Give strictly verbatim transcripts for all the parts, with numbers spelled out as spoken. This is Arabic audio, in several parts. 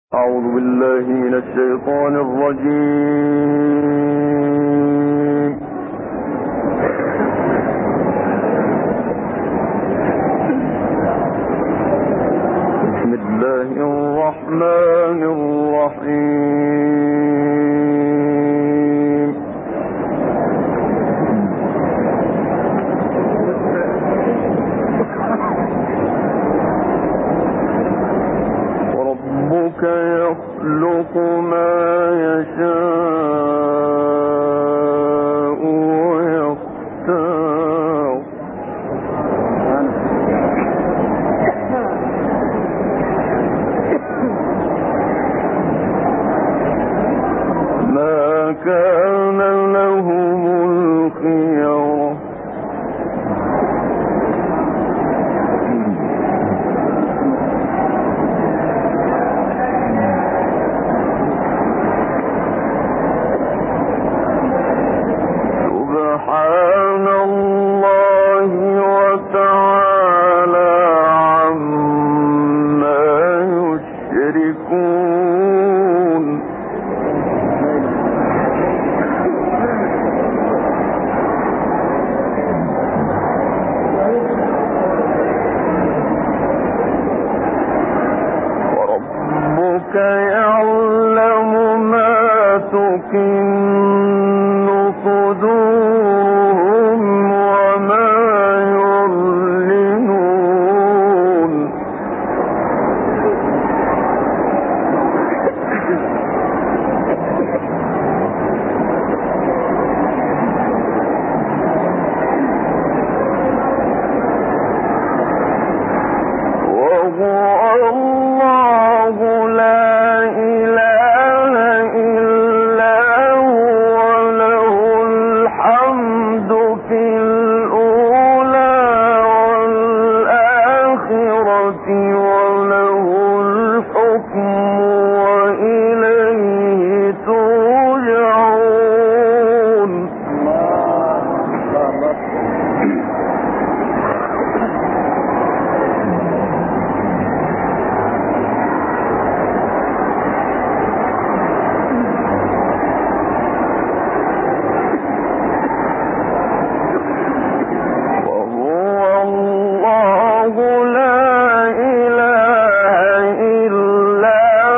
أعوذ بالله من الشيطان الرجيم. بسم الله الرحمن الرحيم. وربك يخلق ما يشاء ويختار ما كان لهم الخيرة سبحان الله وتعالى عما يشركون. وربك يعلم ما تكن صدورهم وما يعلنون. وهو الله لا إله إلا هو له الحمد في الأولى والآخرة وله الحكم وإليه ترجعون. وهو الله لا إله إلا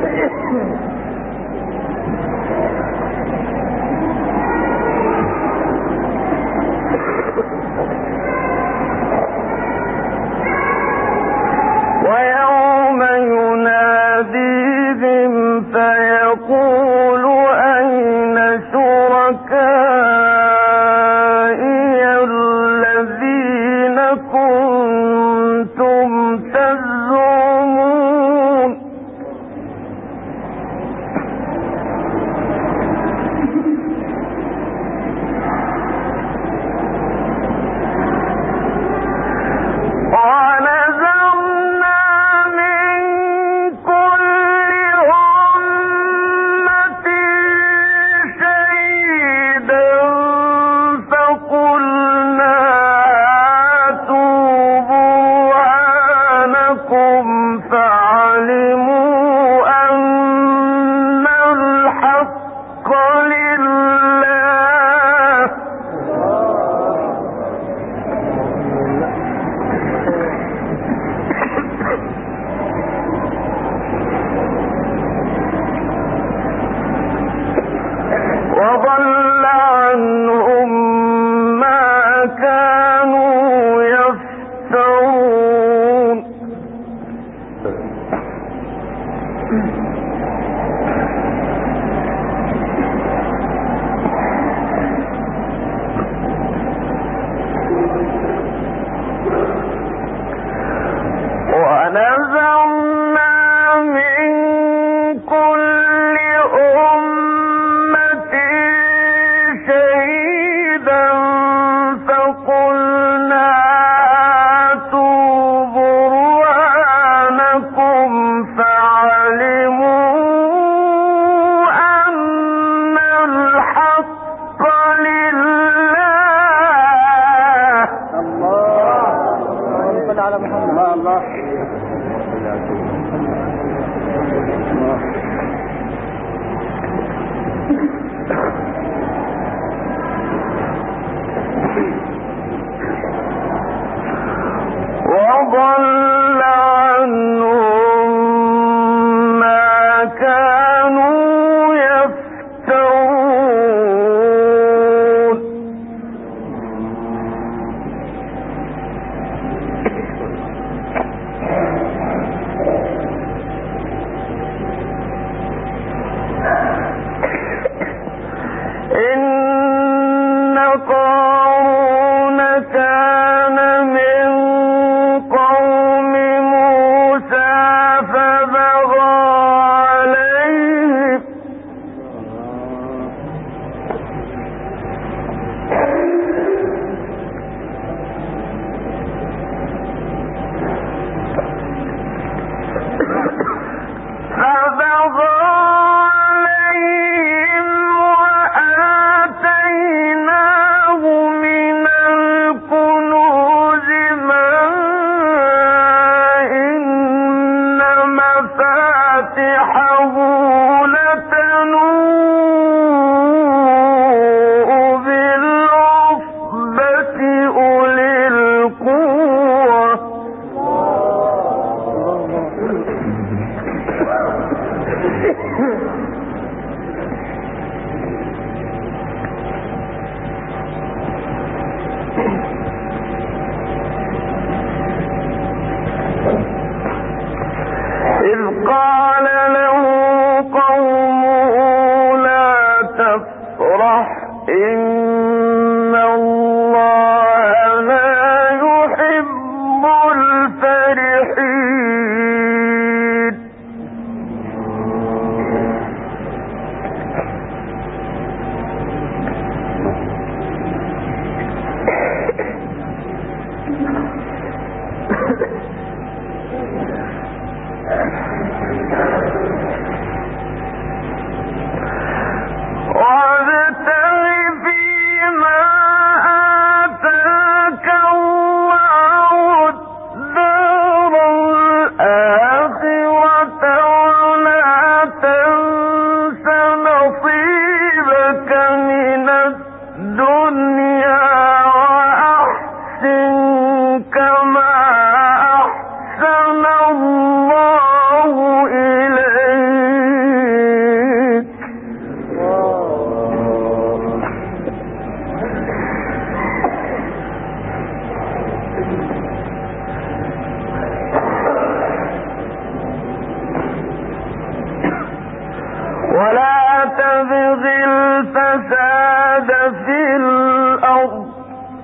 ويوم يناديهم فيقول أين شركائي الذين كنتم تزعمون ونزعنا من كل أمة شهيدا فقلنا هاتوا برهانكم فعلموا أن الحق لله وضل عنهم ما كانوا يفترون ونزعنا من كل أمة شهيدا فقلنا هاتوا برهانكم فعلموا أن الحق لله. الله صل على محمد. الله وضل عنهم ما كانوا يفترون إن قارون كان من قوم موسى فبغى عليهم فبغى عليهم وآتيناه من الكنوز ما إن مفاتحه لتنوء بالعصبة أولي القوة إذ قال له قومه لا تفرح إن الله لا يحب الفرحين ولا تبغ الفساد في الأرض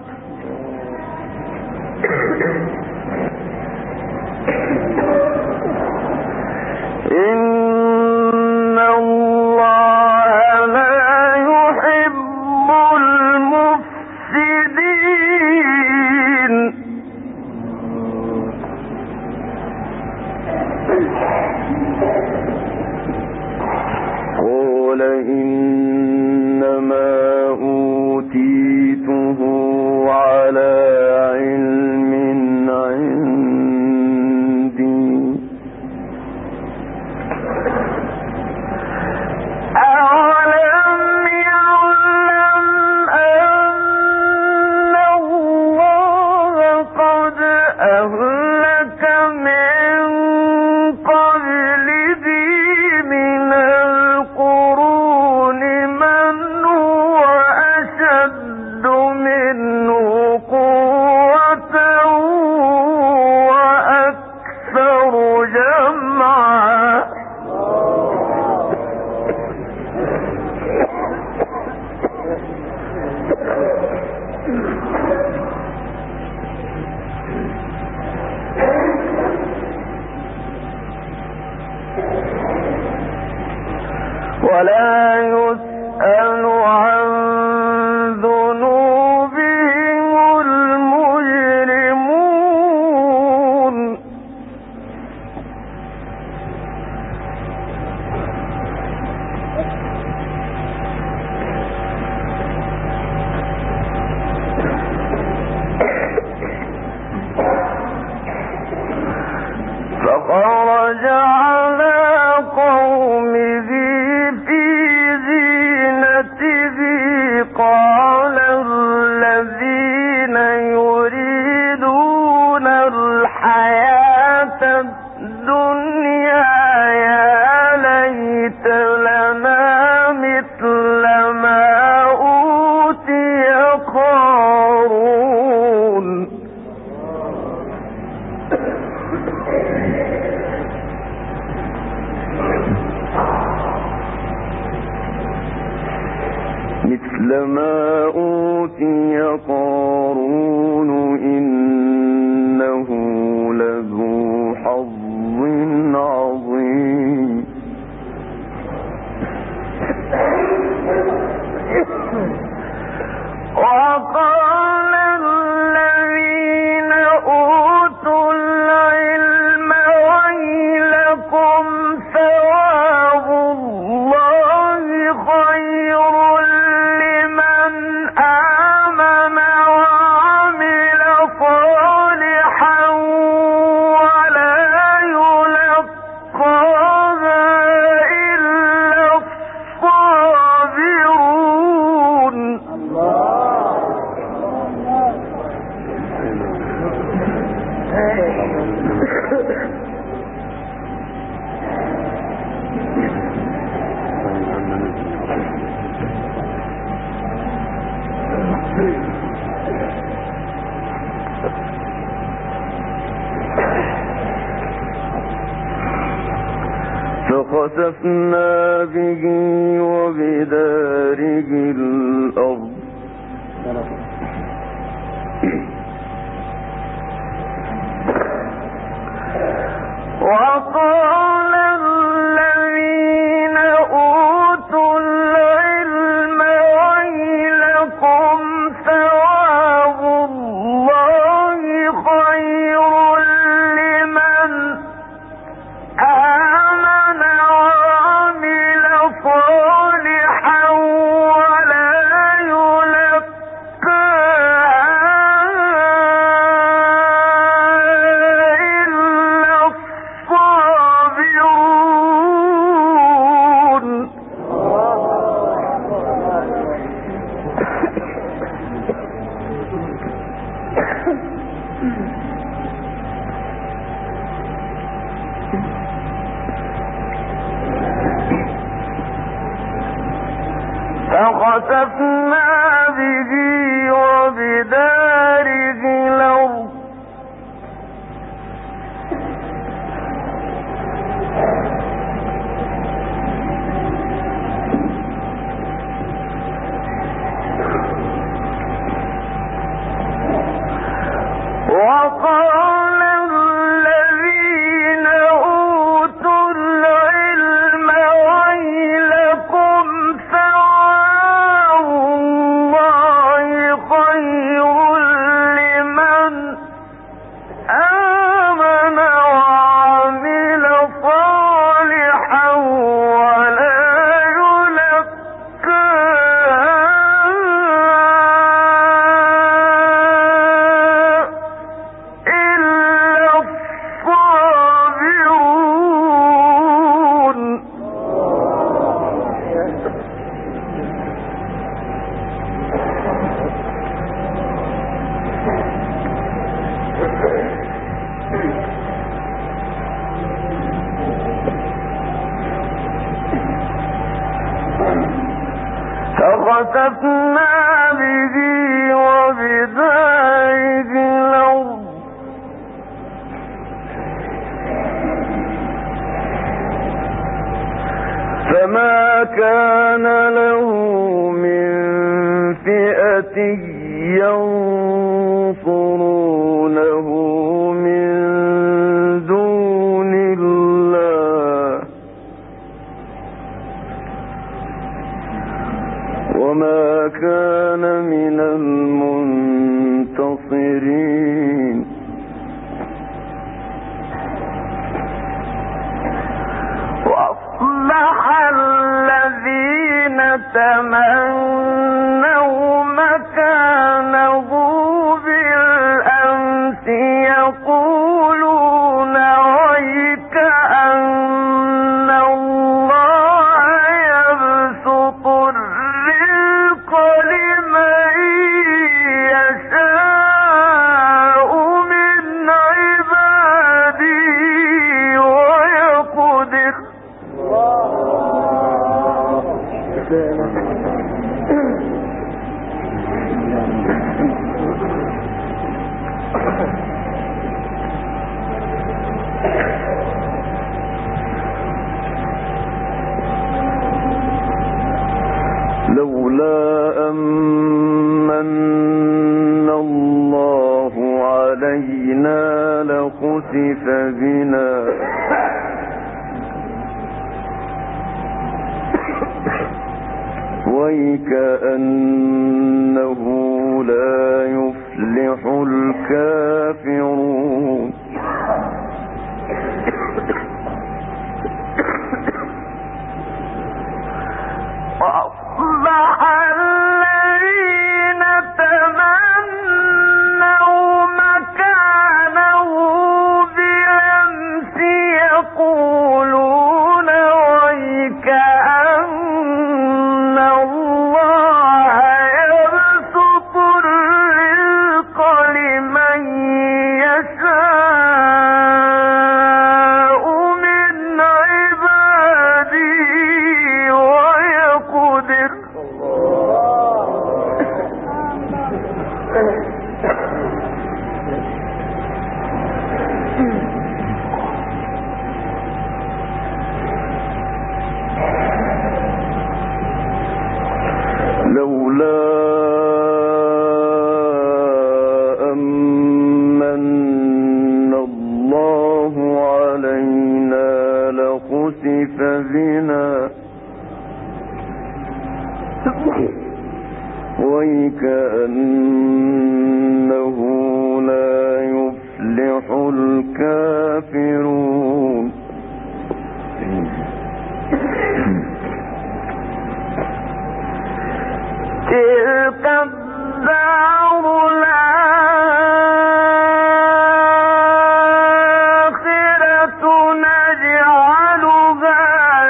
إن الله لا يحب المفسدين قال إنما أوتيته على علم عندي أولم يعلم أن الله قد أهلك من قبله من القرون من هو أشد منه قوة وأكثر جمعا ولا يسأل عن ذنوبهم المجرمون فخرج على قومه في زينته قال الذين يريدون الحياة الدنيا يا ليت لنا مثل ما أوتي قارون مثل ما أوتي قارون إنه لذو حظ عظيم وقال الذين أوتوا العلم ويلكم ثواب الله خير لمن آمن وعمل صالحا ولا يلقاها إلا الصابرون فخسفنا به وبداره الأرض وقال الذين أوتوا العلم ويلكم ثواب الله خير لمن آمن وعمل صالحا ولا فخسفنا به وبداره الأرض فخسفنا به وبداره الأرض فما كان له من فئة ينصرونه من دون الله وما كان من المنتصرين وأصبح الذين تمنوا مكانه بالأمس يقولون ويك أن الله يبسط الرزق لمن يشاء من عباده ويقدر لولا أمن الله علينا لخسف بنا ويكأنه لا يفلح الكافرون وأصبح الذين تمنوا مكانه بالأمس يقولون ويك أن الله يبسط الرزق لمن يشاء من عباده ويقدر لولا أمن الله علينا لخسف بنا ويكأنه لا يفلح الكافرون تلك الدار الآخرة نجعلها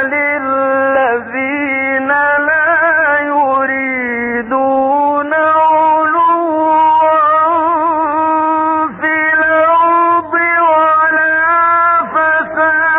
للذين لا يريدون علوا في الأرض ولا فسادا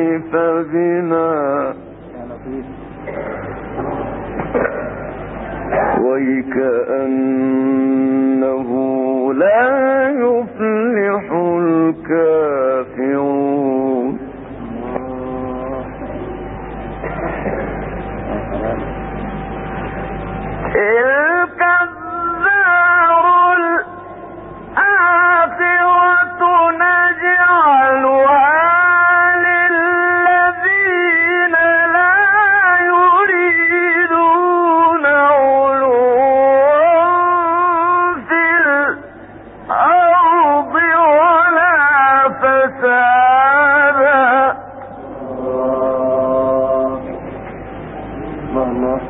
لطف بنا وكأنه لا يفلح الكافرون تلك الدار الآخرة نجعلها للذين لا يريدون علوا في الأرض ولا فسادا. الله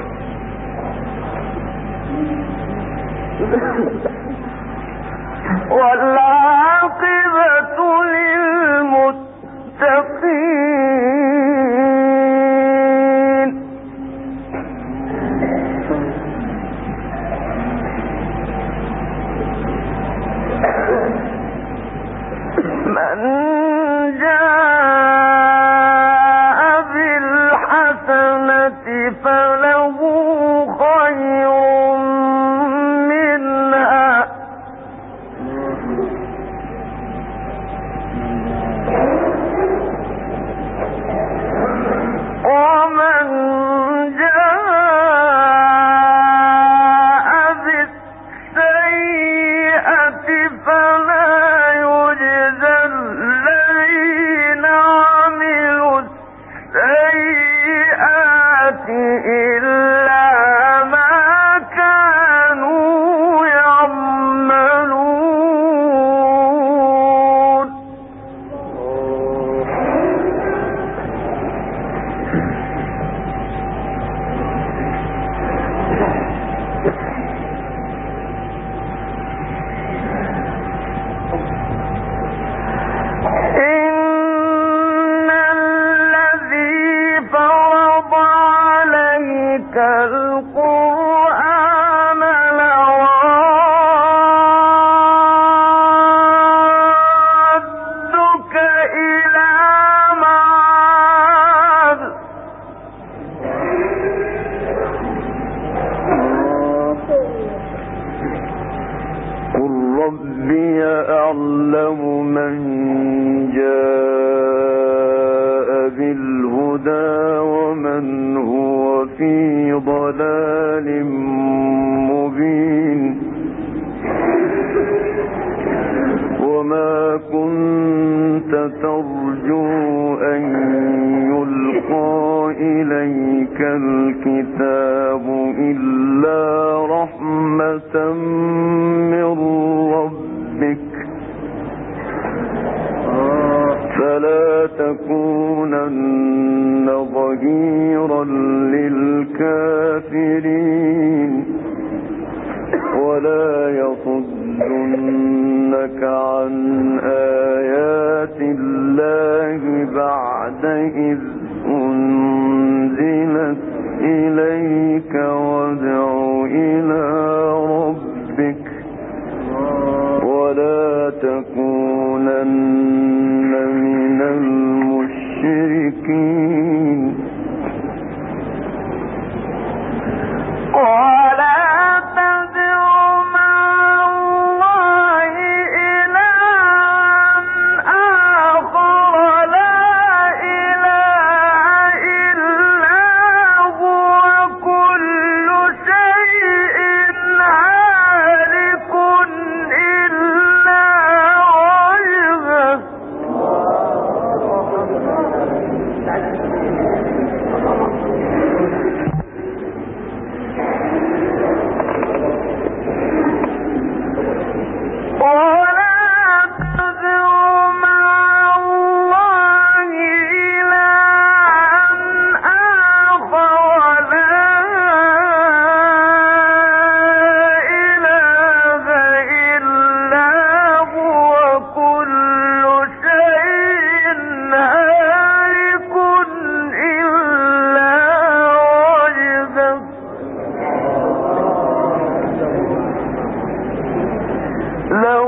والعاقبة للمتقين. من جاء بالحسنة فله خير القرآن لرادك إلى معاد. قل ربي أعلم من جاء بالهدى ومن هو في ضلال مبين. وما كنت ترجو أن يلقى إليك الكتاب إلا رحمة من ربك فلا تكونن ظهيرا للكافرين ولا يصدنك عن آيات الله بعد إذ أنزلت إليك وادع إلى ربك ولا تكونن من المشركين. ولا تدع مع الله إلها آخر لا إله إلا هو كل شيء هالك إلا وجهه. لو